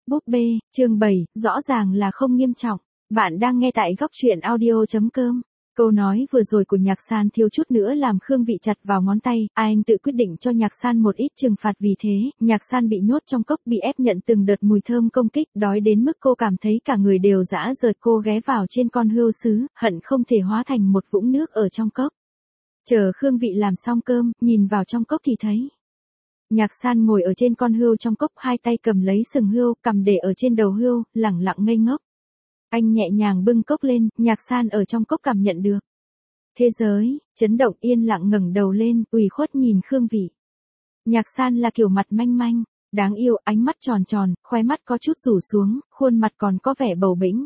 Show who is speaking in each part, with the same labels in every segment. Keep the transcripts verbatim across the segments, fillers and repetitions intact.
Speaker 1: Búp bê, chương bảy, rõ ràng là không nghiêm trọng. Bạn đang nghe tại góc truyện audio chấm com. Câu nói vừa rồi của Nhạc San thiếu chút nữa làm Khương Vị chặt vào ngón tay, anh tự quyết định cho Nhạc San một ít trừng phạt vì thế, Nhạc San bị nhốt trong cốc bị ép nhận từng đợt mùi thơm công kích, đói đến mức cô cảm thấy cả người đều rã rời, cô ghé vào trên con hươu sứ, hận không thể hóa thành một vũng nước ở trong cốc. Chờ Khương Vị làm xong cơm, nhìn vào trong cốc thì thấy Nhạc San ngồi ở trên con hươu trong cốc, hai tay cầm lấy sừng hươu, cầm để ở trên đầu hươu, lẳng lặng ngây ngốc. Anh nhẹ nhàng bưng cốc lên, Nhạc San ở trong cốc cảm nhận được thế giới, chấn động, yên lặng ngẩng đầu lên, ủy khuất nhìn Khương Vị. Nhạc San là kiểu mặt manh manh, đáng yêu, ánh mắt tròn tròn, khóe mắt có chút rủ xuống, khuôn mặt còn có vẻ bầu bĩnh.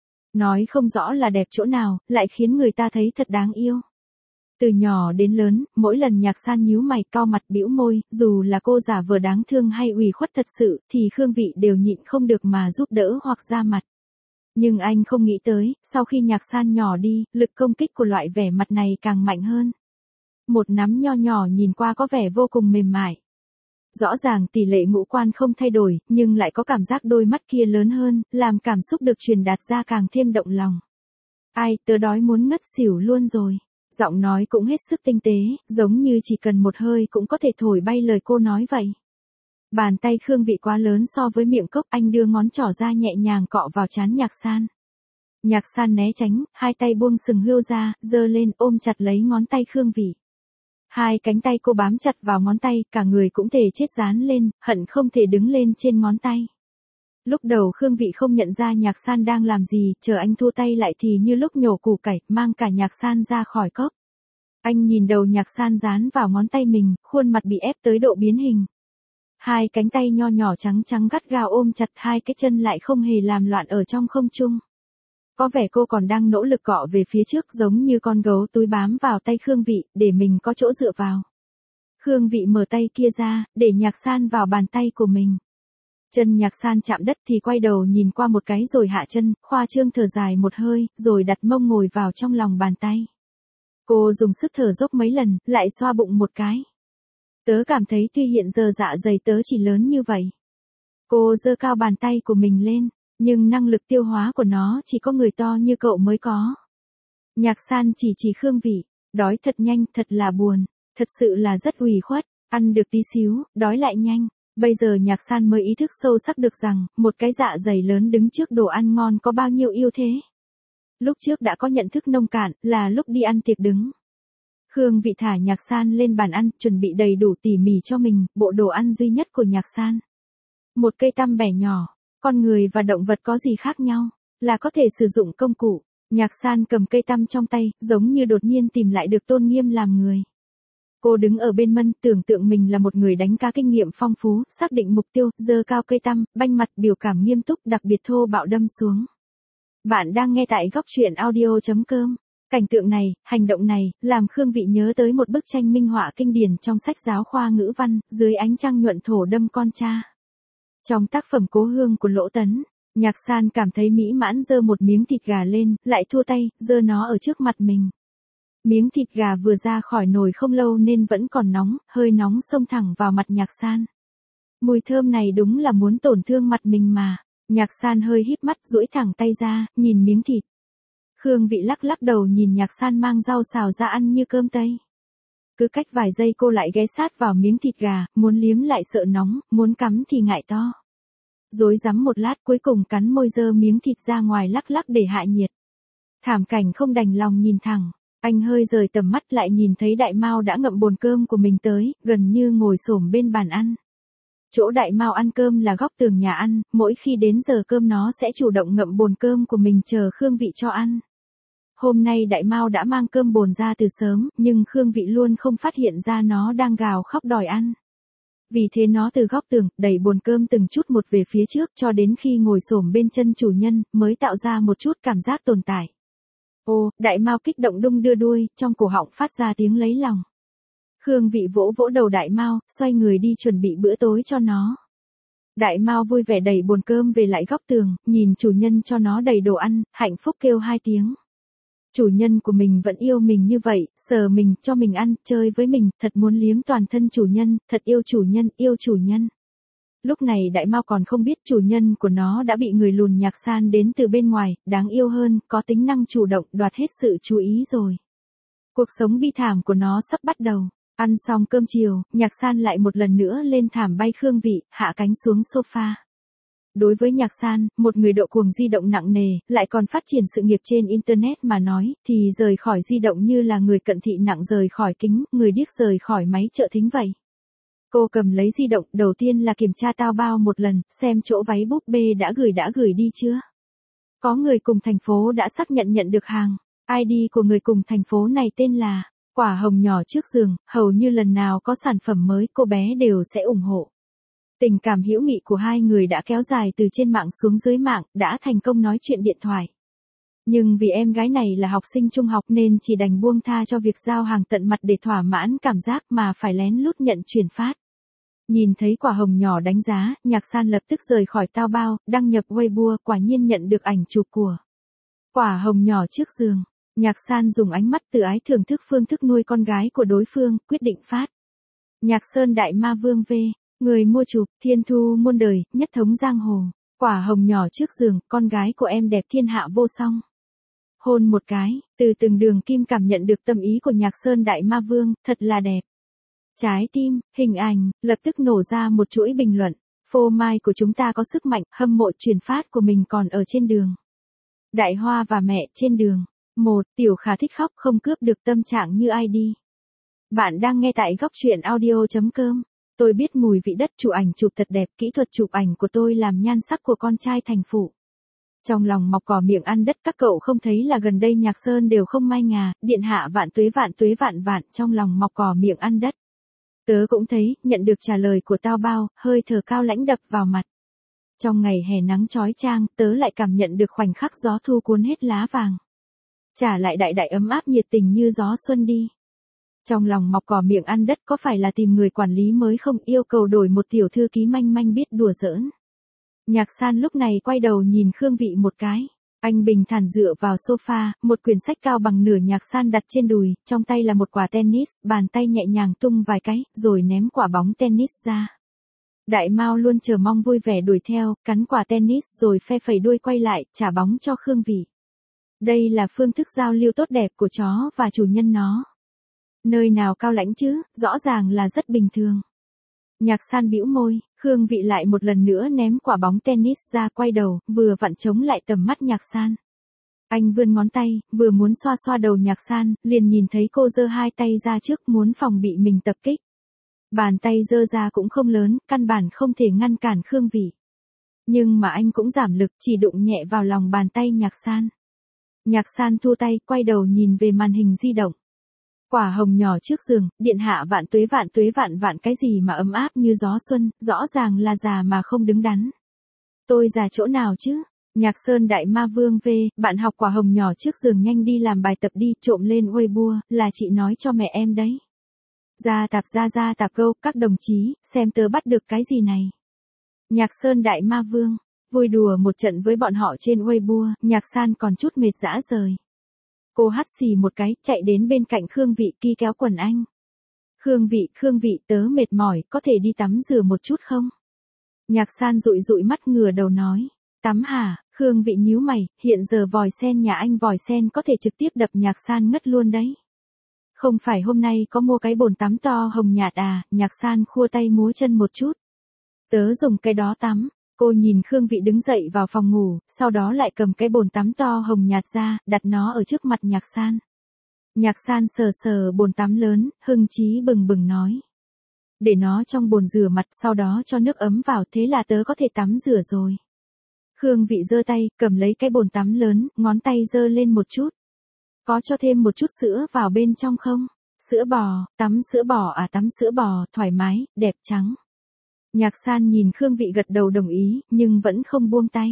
Speaker 1: Nói không rõ là đẹp chỗ nào, lại khiến người ta thấy thật đáng yêu. Từ nhỏ đến lớn, mỗi lần Nhạc San nhíu mày cau mặt bĩu môi, dù là cô giả vờ đáng thương hay ủy khuất thật sự, thì Khương Vị đều nhịn không được mà giúp đỡ hoặc ra mặt. Nhưng anh không nghĩ tới, sau khi Nhạc San nhỏ đi, lực công kích của loại vẻ mặt này càng mạnh hơn. Một nắm nho nhỏ nhìn qua có vẻ vô cùng mềm mại. Rõ ràng tỷ lệ ngũ quan không thay đổi, nhưng lại có cảm giác đôi mắt kia lớn hơn, làm cảm xúc được truyền đạt ra càng thêm động lòng. Ai, tớ đói muốn ngất xỉu luôn rồi. Giọng nói cũng hết sức tinh tế, giống như chỉ cần một hơi cũng có thể thổi bay lời cô nói vậy. Bàn tay Khương Vị quá lớn so với miệng cốc, anh đưa ngón trỏ ra nhẹ nhàng cọ vào trán Nhạc San. Nhạc San né tránh, hai tay buông sừng hươu ra, giơ lên ôm chặt lấy ngón tay Khương Vị. Hai cánh tay cô bám chặt vào ngón tay, cả người cũng thể chết dán lên, hận không thể đứng lên trên ngón tay. Lúc đầu Khương Vị không nhận ra Nhạc San đang làm gì, chờ anh thu tay lại thì như lúc nhổ củ cải, mang cả Nhạc San ra khỏi cốc. Anh nhìn đầu Nhạc San dán vào ngón tay mình, khuôn mặt bị ép tới độ biến hình. Hai cánh tay nho nhỏ trắng trắng gắt gao ôm chặt, hai cái chân lại không hề làm loạn ở trong không trung. Có vẻ cô còn đang nỗ lực cọ về phía trước giống như con gấu túi bám vào tay Khương Vị, để mình có chỗ dựa vào. Khương Vị mở tay kia ra, để Nhạc San vào bàn tay của mình. Chân Nhạc San chạm đất thì quay đầu nhìn qua một cái rồi hạ chân, khoa trương thở dài một hơi, rồi đặt mông ngồi vào trong lòng bàn tay. Cô dùng sức thở dốc mấy lần, lại xoa bụng một cái. Tớ cảm thấy tuy hiện giờ dạ dày tớ chỉ lớn như vậy. Cô giơ cao bàn tay của mình lên, nhưng năng lực tiêu hóa của nó chỉ có người to như cậu mới có. Nhạc San chỉ chỉ Khương Vị, đói thật nhanh, thật là buồn, thật sự là rất ủy khuất, ăn được tí xíu, đói lại nhanh. Bây giờ Nhạc San mới ý thức sâu sắc được rằng, một cái dạ dày lớn đứng trước đồ ăn ngon có bao nhiêu ưu thế. Lúc trước đã có nhận thức nông cạn, là lúc đi ăn tiệc đứng. Khương Vị thả Nhạc San lên bàn ăn, chuẩn bị đầy đủ tỉ mỉ cho mình, bộ đồ ăn duy nhất của Nhạc San. Một cây tăm bẻ nhỏ, con người và động vật có gì khác nhau, là có thể sử dụng công cụ. Nhạc San cầm cây tăm trong tay, giống như đột nhiên tìm lại được tôn nghiêm làm người. Cô đứng ở bên mân, tưởng tượng mình là một người đánh cá kinh nghiệm phong phú, xác định mục tiêu, giơ cao cây tăm, banh mặt, biểu cảm nghiêm túc, đặc biệt thô bạo đâm xuống. Bạn đang nghe tại góc truyện audio chấm com. Cảnh tượng này, hành động này, làm Khương Vị nhớ tới một bức tranh minh họa kinh điển trong sách giáo khoa ngữ văn, dưới ánh trăng nhuận thổ đâm con cha. Trong tác phẩm Cố Hương của Lỗ Tấn, Nhạc San cảm thấy mỹ mãn giơ một miếng thịt gà lên, lại thua tay, giơ nó ở trước mặt mình. Miếng thịt gà vừa ra khỏi nồi không lâu nên vẫn còn nóng, hơi nóng xông thẳng vào mặt Nhạc San. Mùi thơm này đúng là muốn tổn thương mặt mình mà. Nhạc San hơi híp mắt, duỗi thẳng tay ra, nhìn miếng thịt. Khương Vị lắc lắc đầu nhìn Nhạc San mang rau xào ra ăn như cơm tây. Cứ cách vài giây cô lại ghé sát vào miếng thịt gà, muốn liếm lại sợ nóng, muốn cắm thì ngại to. Rối rắm một lát cuối cùng cắn môi giơ miếng thịt ra ngoài lắc lắc để hạ nhiệt. Thảm cảnh không đành lòng nhìn thẳng. Anh hơi rời tầm mắt lại nhìn thấy Đại Mao đã ngậm bồn cơm của mình tới, gần như ngồi xổm bên bàn ăn. Chỗ Đại Mao ăn cơm là góc tường nhà ăn, mỗi khi đến giờ cơm nó sẽ chủ động ngậm bồn cơm của mình chờ Khương Vị cho ăn. Hôm nay Đại Mao đã mang cơm bồn ra từ sớm, nhưng Khương Vị luôn không phát hiện ra nó đang gào khóc đòi ăn. Vì thế nó từ góc tường, đẩy bồn cơm từng chút một về phía trước cho đến khi ngồi xổm bên chân chủ nhân, mới tạo ra một chút cảm giác tồn tại. Ô, Đại Mao kích động đung đưa đuôi, trong cổ họng phát ra tiếng lấy lòng. Khương Vị vỗ vỗ đầu Đại Mao, xoay người đi chuẩn bị bữa tối cho nó. Đại Mao vui vẻ đẩy bồn cơm về lại góc tường, nhìn chủ nhân cho nó đầy đồ ăn, hạnh phúc kêu hai tiếng. Chủ nhân của mình vẫn yêu mình như vậy, sờ mình, cho mình ăn, chơi với mình, thật muốn liếm toàn thân chủ nhân, thật yêu chủ nhân, yêu chủ nhân. Lúc này đại mao còn không biết chủ nhân của nó đã bị người lùn Nhạc San đến từ bên ngoài, đáng yêu hơn, có tính năng chủ động đoạt hết sự chú ý rồi. Cuộc sống bi thảm của nó sắp bắt đầu. Ăn xong cơm chiều, Nhạc San lại một lần nữa lên thảm bay Khương Vị, hạ cánh xuống sofa. Đối với Nhạc San, một người độ cuồng di động nặng nề, lại còn phát triển sự nghiệp trên Internet mà nói, thì rời khỏi di động như là người cận thị nặng rời khỏi kính, người điếc rời khỏi máy trợ thính vậy. Cô cầm lấy di động, đầu tiên là kiểm tra Taobao một lần, xem chỗ váy búp bê đã gửi đã gửi đi chưa. Có người cùng thành phố đã xác nhận nhận được hàng. i đê của người cùng thành phố này tên là Quả Hồng Nhỏ Trước Giường, hầu như lần nào có sản phẩm mới cô bé đều sẽ ủng hộ. Tình cảm hữu nghị của hai người đã kéo dài từ trên mạng xuống dưới mạng, đã thành công nói chuyện điện thoại. Nhưng vì em gái này là học sinh trung học nên chỉ đành buông tha cho việc giao hàng tận mặt để thỏa mãn cảm giác mà phải lén lút nhận chuyển phát. Nhìn thấy Quả Hồng Nhỏ đánh giá, Nhạc San lập tức rời khỏi Taobao, đăng nhập Weibo, quả nhiên nhận được ảnh chụp của Quả Hồng Nhỏ Trước Giường. Nhạc San dùng ánh mắt từ ái thưởng thức phương thức nuôi con gái của đối phương, quyết định phát. Nhạc Sơn Đại Ma Vương V. Người mua chụp, Thiên Thu muôn đời, nhất thống giang hồ. Quả Hồng Nhỏ Trước Giường, con gái của em đẹp thiên hạ vô song. Hôn một cái, từ từng đường kim cảm nhận được tâm ý của Nhạc Sơn Đại Ma Vương, thật là đẹp. Trái tim, hình ảnh, lập tức nổ ra một chuỗi bình luận. Phô mai của chúng ta có sức mạnh, hâm mộ truyền phát của mình còn ở trên đường. Đại Hoa và mẹ trên đường. Một, Tiểu Khả thích khóc không cướp được tâm trạng như ai đi. Bạn đang nghe tại góc truyện audio chấm com. Tôi biết mùi vị đất, chụp ảnh chụp thật đẹp, kỹ thuật chụp ảnh của tôi làm nhan sắc của con trai thành phụ. Trong lòng mọc cỏ miệng ăn đất, các cậu không thấy là gần đây Nhạc Sơn đều không mai ngà, điện hạ vạn tuế vạn tuế vạn vạn, trong lòng mọc cỏ miệng ăn đất. Tớ cũng thấy, nhận được trả lời của Taobao, hơi thở cao lãnh đập vào mặt. Trong ngày hè nắng chói chang, tớ lại cảm nhận được khoảnh khắc gió thu cuốn hết lá vàng. Trả lại đại đại ấm áp nhiệt tình như gió xuân đi. Trong lòng mọc cỏ miệng ăn đất, có phải là tìm người quản lý mới không, yêu cầu đổi một tiểu thư ký manh manh biết đùa giỡn. Nhạc San lúc này quay đầu nhìn Khương Vị một cái. Anh bình thản dựa vào sofa, một quyển sách cao bằng nửa Nhạc San đặt trên đùi, trong tay là một quả tennis, bàn tay nhẹ nhàng tung vài cái, rồi ném quả bóng tennis ra. Đại Mao luôn chờ mong vui vẻ đuổi theo, cắn quả tennis rồi phe phẩy đuôi quay lại, trả bóng cho Khương Vị. Đây là phương thức giao lưu tốt đẹp của chó và chủ nhân nó. Nơi nào cao lãnh chứ, rõ ràng là rất bình thường. Nhạc San bĩu môi, Khương Vị lại một lần nữa ném quả bóng tennis ra, quay đầu, vừa vặn chống lại tầm mắt Nhạc San. Anh vươn ngón tay, vừa muốn xoa xoa đầu Nhạc San, liền nhìn thấy cô giơ hai tay ra trước muốn phòng bị mình tập kích. Bàn tay giơ ra cũng không lớn, căn bản không thể ngăn cản Khương Vị. Nhưng mà anh cũng giảm lực, chỉ đụng nhẹ vào lòng bàn tay Nhạc San. Nhạc San thu tay, quay đầu nhìn về màn hình di động. Quả Hồng Nhỏ Trước Giường, điện hạ vạn tuế vạn tuế vạn vạn, cái gì mà ấm áp như gió xuân, rõ ràng là già mà không đứng đắn. Tôi già chỗ nào chứ? Nhạc Sơn Đại Ma Vương V, bạn học Quả Hồng Nhỏ Trước Giường nhanh đi làm bài tập đi, trộm lên Weibo, là chị nói cho mẹ em đấy. Ra tạp ra ra tạp câu, các đồng chí, xem tớ bắt được cái gì này. Nhạc Sơn Đại Ma Vương, vui đùa một trận với bọn họ trên Weibo, Nhạc San còn chút mệt rã rời. Cô hắt xì một cái, chạy đến bên cạnh Khương Vị, ki kéo quần anh. Khương Vị, Khương Vị, tớ mệt mỏi, có thể đi tắm rửa một chút không? Nhạc San dụi dụi mắt ngửa đầu nói. Tắm hả? Khương Vị nhíu mày, hiện giờ vòi sen nhà anh vòi sen có thể trực tiếp đập Nhạc San ngất luôn đấy. Không phải hôm nay có mua cái bồn tắm to hồng nhạt à? Nhạc San khua tay múa chân một chút. Tớ dùng cái đó tắm. Cô nhìn Khương Vị đứng dậy vào phòng ngủ, sau đó lại cầm cái bồn tắm to hồng nhạt ra, đặt nó ở trước mặt Nhạc San. Nhạc San sờ sờ bồn tắm lớn, hưng chí bừng bừng nói. Để nó trong bồn rửa mặt, sau đó cho nước ấm vào, thế là tớ có thể tắm rửa rồi. Khương Vị giơ tay, cầm lấy cái bồn tắm lớn, ngón tay giơ lên một chút. Có cho thêm một chút sữa vào bên trong không? Sữa bò, tắm sữa bò à? Tắm sữa bò, thoải mái, đẹp trắng. Nhạc San nhìn Khương Vị gật đầu đồng ý, nhưng vẫn không buông tay.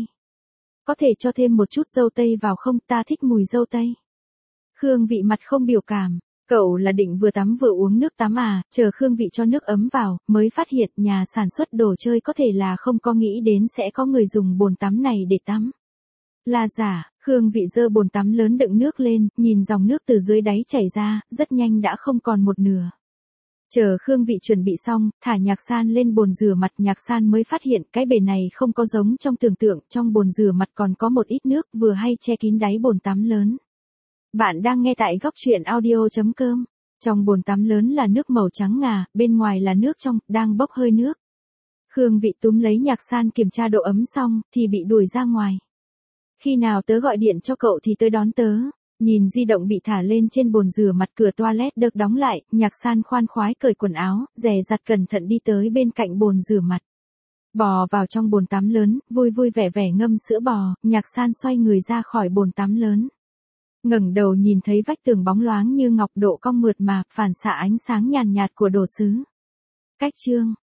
Speaker 1: Có thể cho thêm một chút dâu tây vào không, ta thích mùi dâu tây. Khương Vị mặt không biểu cảm, cậu là định vừa tắm vừa uống nước tắm à? Chờ Khương Vị cho nước ấm vào, mới phát hiện nhà sản xuất đồ chơi có thể là không có nghĩ đến sẽ có người dùng bồn tắm này để tắm. Là giả. Khương Vị giơ bồn tắm lớn đựng nước lên, nhìn dòng nước từ dưới đáy chảy ra, rất nhanh đã không còn một nửa. Chờ Khương Vị chuẩn bị xong, thả Nhạc San lên bồn rửa mặt, Nhạc San mới phát hiện cái bể này không có giống trong tưởng tượng, trong bồn rửa mặt còn có một ít nước vừa hay che kín đáy bồn tắm lớn. Bạn đang nghe tại góc truyện audio chấm com. Trong bồn tắm lớn là nước màu trắng ngà, bên ngoài là nước trong, đang bốc hơi nước. Khương Vị túm lấy Nhạc San kiểm tra độ ấm xong, thì bị đuổi ra ngoài. Khi nào tớ gọi điện cho cậu thì tới đón tớ. Nhìn di động bị thả lên trên bồn rửa mặt, cửa toilet được đóng lại, Nhạc San khoan khoái cởi quần áo, dè dặt cẩn thận đi tới bên cạnh bồn rửa mặt. Bò vào trong bồn tắm lớn, vui vui vẻ vẻ ngâm sữa bò, Nhạc San xoay người ra khỏi bồn tắm lớn. Ngẩng đầu nhìn thấy vách tường bóng loáng như ngọc, độ cong mượt mà, phản xạ ánh sáng nhàn nhạt của đồ sứ. Cách chương